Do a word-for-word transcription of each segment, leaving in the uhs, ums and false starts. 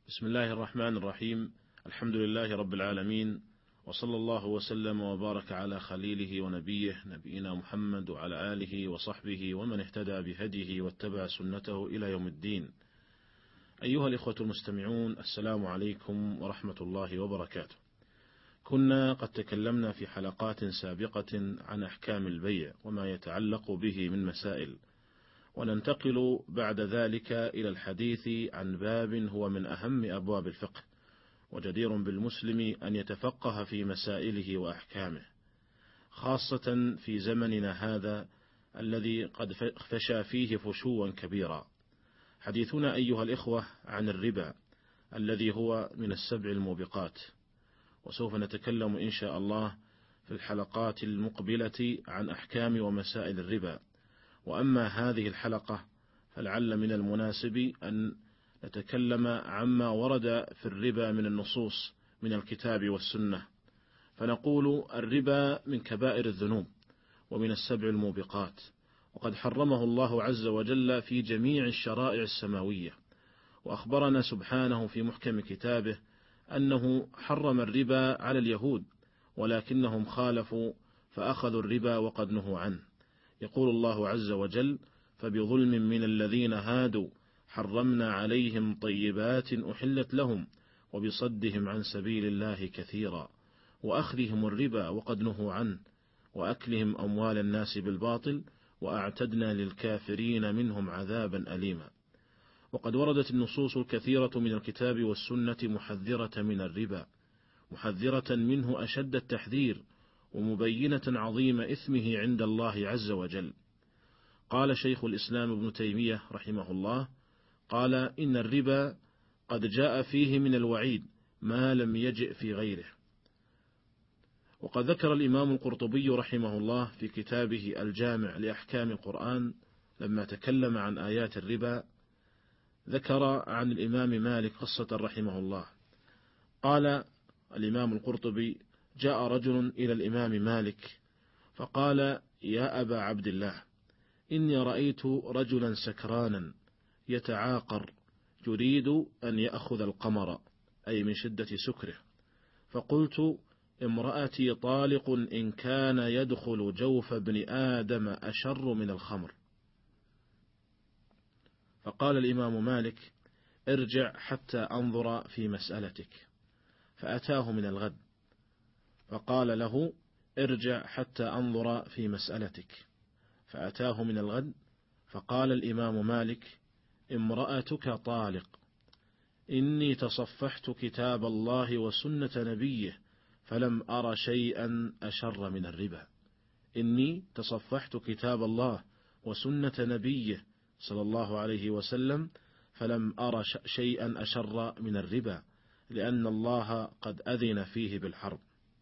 بسم الله الرحمن الرحيم. الحمد لله رب العالمين، وصلى الله وسلم وبارك على خليله ونبيه نبينا محمد وعلى آله وصحبه ومن اهتدى بهديه واتبع سنته إلى يوم الدين. أيها الإخوة المستمعون، السلام عليكم ورحمة الله وبركاته. كنا قد تكلمنا في حلقات سابقة عن أحكام البيع وما يتعلق به من مسائل، وننتقل بعد ذلك إلى الحديث عن باب هو من أهم أبواب الفقه، وجدير بالمسلم أن يتفقه في مسائله وأحكامه، خاصة في زمننا هذا الذي قد فشى فيه فشوا كبيرا. حديثنا أيها الإخوة عن الربا الذي هو من السبع الموبقات، وسوف نتكلم إن شاء الله في الحلقات المقبلة عن أحكام ومسائل الربا. وأما هذه الحلقة فلعل من المناسب أن نتكلم عما ورد في الربا من النصوص من الكتاب والسنة. فنقول الربا من كبائر الذنوب ومن السبع الموبقات، وقد حرمه الله عز وجل في جميع الشرائع السماوية، وأخبرنا سبحانه في محكم كتابه أنه حرم الربا على اليهود ولكنهم خالفوا فأخذوا الربا وقد نهوا عنه. يقول الله عز وجل: فبظلم من الذين هادوا حرمنا عليهم طيبات أحلت لهم وبصدهم عن سبيل الله كثيرا وأخذهم الربا وقد نهوا عنه وأكلهم أموال الناس بالباطل وأعتدنا للكافرين منهم عذابا أليما. وقد وردت النصوص الكثيرة من الكتاب والسنة محذرة من الربا، محذرة منه أشد التحذير، ومبينة عظيم إثمه عند الله عز وجل. قال شيخ الإسلام ابن تيمية رحمه الله: قال: إن الربا قد جاء فيه من الوعيد ما لم يجئ في غيره. وقد ذكر الإمام القرطبي رحمه الله في كتابه الجامع لأحكام القرآن لما تكلم عن آيات الربا، ذكر عن الإمام مالك قصة رحمه الله. قال الإمام القرطبي: جاء رجل إلى الإمام مالك فقال: يا أبا عبد الله، إني رأيت رجلا سكرانا يتعاقر يريد أن يأخذ القمر، أي من شدة سكره، فقلت: امرأتي طالق إن كان يدخل جوف ابن آدم أشر من الخمر. فقال الإمام مالك: ارجع حتى أنظر في مسألتك. فأتاه من الغد فقال له: ارجع حتى أنظر في مسألتك. فأتاه من الغد فقال الإمام مالك: امرأتك طالق، إني تصفحت كتاب الله وسنة نبيه فلم أر شيئا أشر من الربا. إني تصفحت كتاب الله وسنة نبيه صلى الله عليه وسلم فلم أر شيئا أشر من الربا، لأن الله قد أذن فيه بالحرب.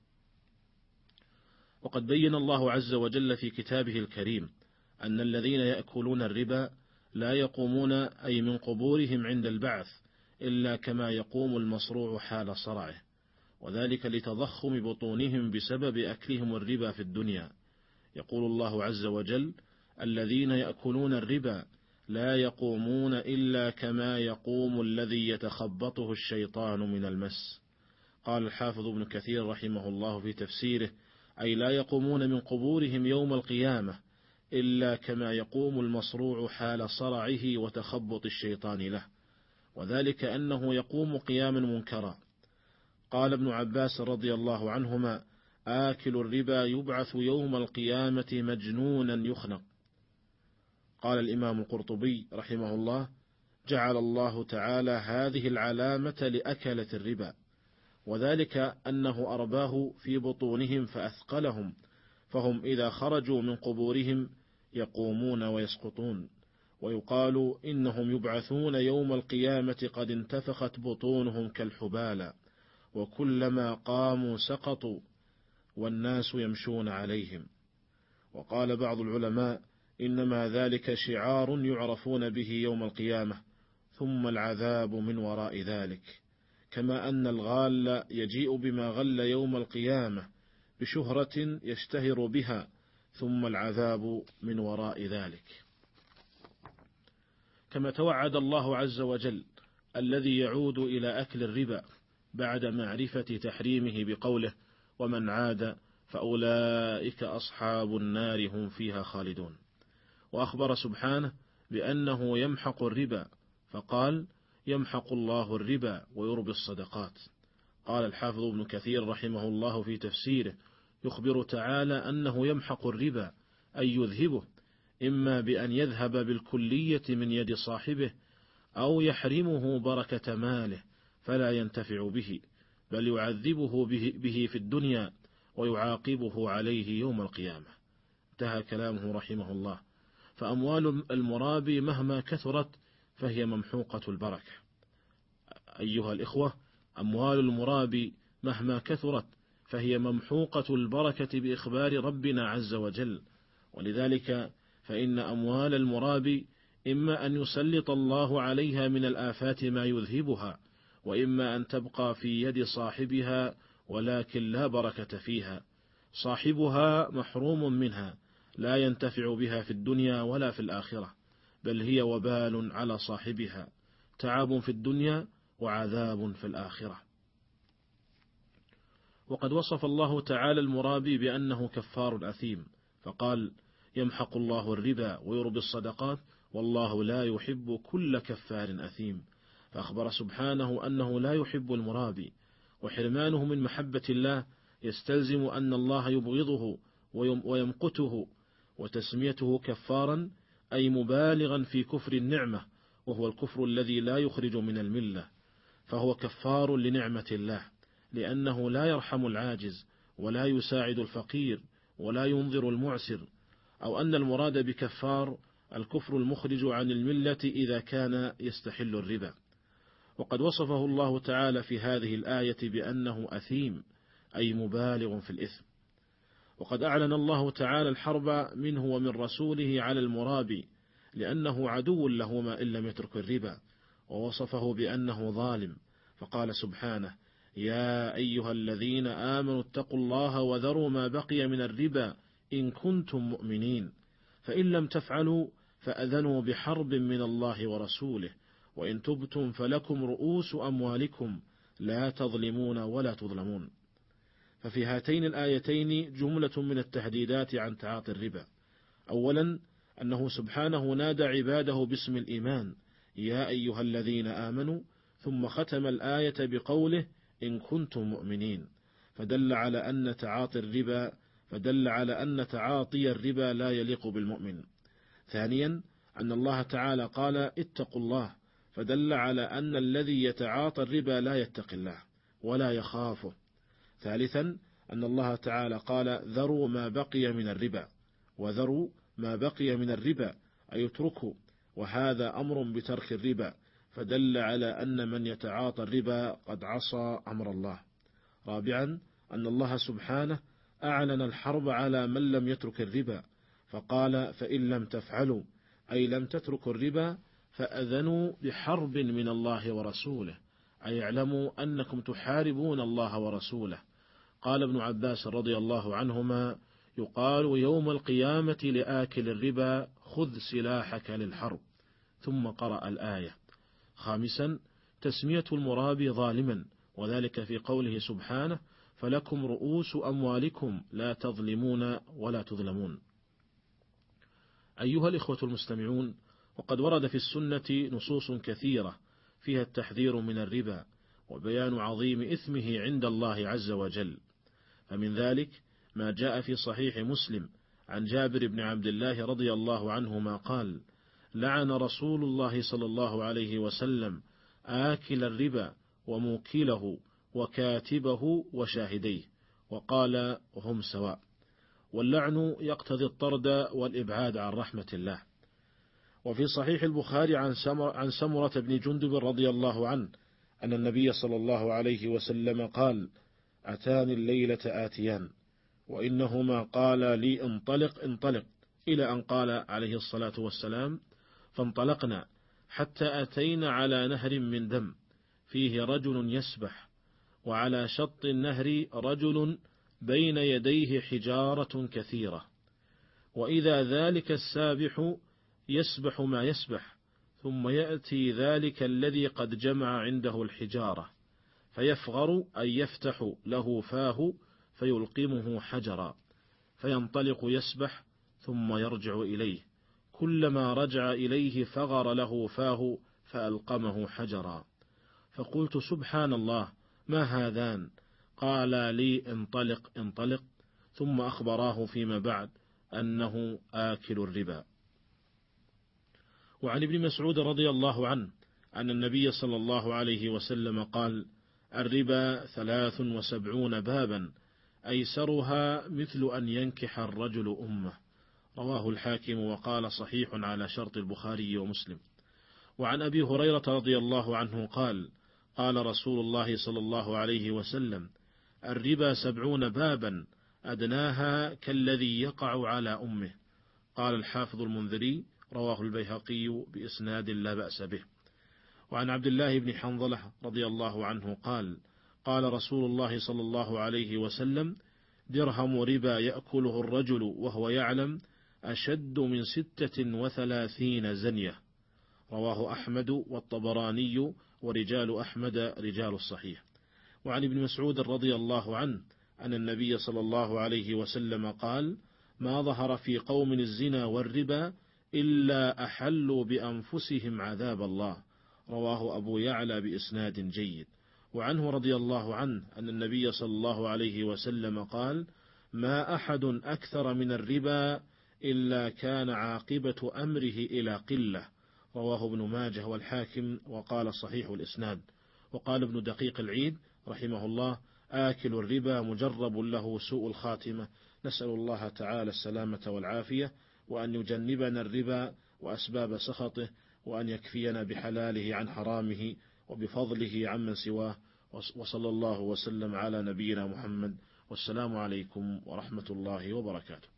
وقد بين الله عز وجل في كتابه الكريم أن الذين يأكلون الربا لا يقومون أي من قبورهم عند البعث إلا كما يقوم المصروع حال صرعه، وذلك لتضخم بطونهم بسبب أكلهم الربا في الدنيا. يقول الله عز وجل: الذين يأكلون الربا لا يقومون إلا كما يقوم الذي يتخبطه الشيطان من المس. قال الحافظ ابن كثير رحمه الله في تفسيره: أي لا يقومون من قبورهم يوم القيامة إلا كما يقوم المصروع حال صرعه وتخبط الشيطان له، وذلك أنه يقوم قياما منكرا. قال ابن عباس رضي الله عنهما: آكل الربا يبعث يوم القيامة مجنونا يخنق. قال الإمام القرطبي رحمه الله: جعل الله تعالى هذه العلامة لأكلة الربا، وذلك أنه أرباه في بطونهم فأثقلهم، فهم إذا خرجوا من قبورهم يقومون ويسقطون، ويقال إنهم يبعثون يوم القيامة قد انتفخت بطونهم كالحبالة، وكلما قاموا سقطوا والناس يمشون عليهم. وقال بعض العلماء: إنما ذلك شعار يعرفون به يوم القيامة، ثم العذاب من وراء ذلك، كما أن الغال يجيء بما غل يوم القيامة بشهرة يشتهر بها، ثم العذاب من وراء ذلك. كما توعد الله عز وجل الذي يعود إلى أكل الربا بعد معرفة تحريمه بقوله ومن عاد فأولئك أصحاب النار هم فيها خالدون. وأخبر سبحانه بأنه يمحق الربا فقال يمحق الله الربا ويربي الصدقات. قال الحافظ ابن كثير رحمه الله في تفسيره يخبر تعالى أنه يمحق الربا أي يذهبه، إما بأن يذهب بالكلية من يد صاحبه أو يحرمه بركة ماله فلا ينتفع به، بل يعذبه به, به في الدنيا ويعاقبه عليه يوم القيامة. انتهى كلامه رحمه الله. فأموال المرابي مهما كثرت فهي ممحوقة البركة. أيها الإخوة، أموال المرابي مهما كثرت فهي ممحوقة البركة بإخبار ربنا عز وجل. ولذلك فإن أموال المرابي إما أن يسلط الله عليها من الآفات ما يذهبها، وإما أن تبقى في يد صاحبها ولكن لا بركة فيها، صاحبها محروم منها لا ينتفع بها في الدنيا ولا في الآخرة، بل هي وبال على صاحبها، تعب في الدنيا وعذاب في الآخرة. وقد وصف الله تعالى المرابي بأنه كفار أثيم فقال يمحق الله الربا ويربي الصدقات والله لا يحب كل كفار أثيم. فأخبر سبحانه أنه لا يحب المرابي، وحرمانه من محبة الله يستلزم أن الله يبغضه ويمقته، وتسميته كفارا أي مبالغا في كفر النعمة، وهو الكفر الذي لا يخرج من الملة، فهو كفار لنعمة الله لأنه لا يرحم العاجز ولا يساعد الفقير ولا ينظر المعسر. أو أن المراد بكفار الكفر المخرج عن الملة إذا كان يستحل الربا. وقد وصفه الله تعالى في هذه الآية بأنه أثيم أي مبالغ في الإثم. وقد أعلن الله تعالى الحرب منه ومن رسوله على المرابي لأنه عدو لهما إن لم يترك الربا، ووصفه بأنه ظالم فقال سبحانه يا أيها الذين آمنوا اتقوا الله وذروا ما بقي من الربا إن كنتم مؤمنين، فإن لم تفعلوا فأذنوا بحرب من الله ورسوله، وإن تبتم فلكم رؤوس أموالكم لا تظلمون ولا تظلمون. ففي هاتين الآيتين جملة من التهديدات عن تعاطي الربا. أولا أنه سبحانه نادى عباده باسم الإيمان يا أيها الذين آمنوا، ثم ختم الآية بقوله إن كنتم مؤمنين، فدل على أن تعاطي الربا فدل على أن تعاطي الربا لا يليق بالمؤمن. ثانيا أن الله تعالى قال اتقوا الله، فدل على أن الذي يتعاطى الربا لا يتقي الله ولا يخافه. ثالثا أن الله تعالى قال ذروا ما بقي من الربا، وذروا ما بقي من الربا أي اتركوا، وهذا أمر بترك الربا، فدل على أن من يتعاطى الربا قد عصى أمر الله. رابعا أن الله سبحانه أعلن الحرب على من لم يترك الربا فقال فإن لم تفعلوا أي لم تتركوا الربا فأذنوا بحرب من الله ورسوله، أي اعلموا أنكم تحاربون الله ورسوله. قال ابن عباس رضي الله عنهما يقال يوم القيامة لآكل الربا خذ سلاحك للحرب، ثم قرأ الآية. خامسا تسمية المرابي ظالما، وذلك في قوله سبحانه فلكم رؤوس أموالكم لا تظلمون ولا تظلمون. أيها الإخوة المستمعون، وقد ورد في السنة نصوص كثيرة فيها التحذير من الربا وبيان عظيم إثمه عند الله عز وجل. فمن ذلك ما جاء في صحيح مسلم عن جابر بن عبد الله رضي الله عنهما قال لعن رسول الله صلى الله عليه وسلم آكل الربا وموكله وكاتبه وشاهديه، وقال هم سواء. واللعن يقتضي الطرد والإبعاد عن رحمة الله. وفي صحيح البخاري عن سمر عن سمرة بن جندب رضي الله عنه أن النبي صلى الله عليه وسلم قال أتاني الليلة آتيان وإنهما قال لي انطلق انطلق، إلى أن قال عليه الصلاة والسلام فانطلقنا حتى أتينا على نهر من دم فيه رجل يسبح، وعلى شط النهر رجل بين يديه حجارة كثيرة، وإذا ذلك السابح يسبح ما يسبح، ثم يأتي ذلك الذي قد جمع عنده الحجارة فيفغر أن يفتح له فاه فيلقمه حجرا فينطلق يسبح ثم يرجع إليه، كلما رجع إليه فغر له فاه فألقمه حجرا. فقلت سبحان الله ما هذان؟ قال لي انطلق انطلق، ثم أخبراه فيما بعد أنه آكل الربا. وعن ابن مسعود رضي الله عنه أن النبي صلى الله عليه وسلم قال: الربا ثلاث وسبعون بابا أيسرها مثل أن ينكح الرجل أمه. رواه الحاكم وقال صحيح على شرط البخاري ومسلم. وعن أبي هريرة رضي الله عنه قال: قال رسول الله صلى الله عليه وسلم: الربا سبعون بابا أدناها كالذي يقع على أمه. قال الحافظ المنذري: رواه البيهقي بإسناد لا بأس به. وعن عبد الله بن حنظلة رضي الله عنه قال: قال رسول الله صلى الله عليه وسلم: درهم ربا يأكله الرجل وهو يعلم أشد من ستة وثلاثين زنية. رواه أحمد والطبراني ورجال أحمد رجال الصحيح. وعن ابن مسعود رضي الله عنه أن النبي صلى الله عليه وسلم قال: ما ظهر في قوم الزنا والربا إلا أحلوا بأنفسهم عذاب الله. رواه أبو يعلى بإسناد جيد. وعنه رضي الله عنه أن النبي صلى الله عليه وسلم قال: ما أحد أكثر من الربا إلا كان عاقبة أمره إلى قلة. رواه ابن ماجه والحاكم وقال صحيح الإسناد. وقال ابن دقيق العيد رحمه الله: آكل الربا مجرب له سوء الخاتمة. نسأل الله تعالى السلامة والعافية، وأن يجنبنا الربا وأسباب سخطه، وأن يكفينا بحلاله عن حرامه وبفضله عمن سواه. وصلى الله وسلم على نبينا محمد، والسلام عليكم ورحمة الله وبركاته.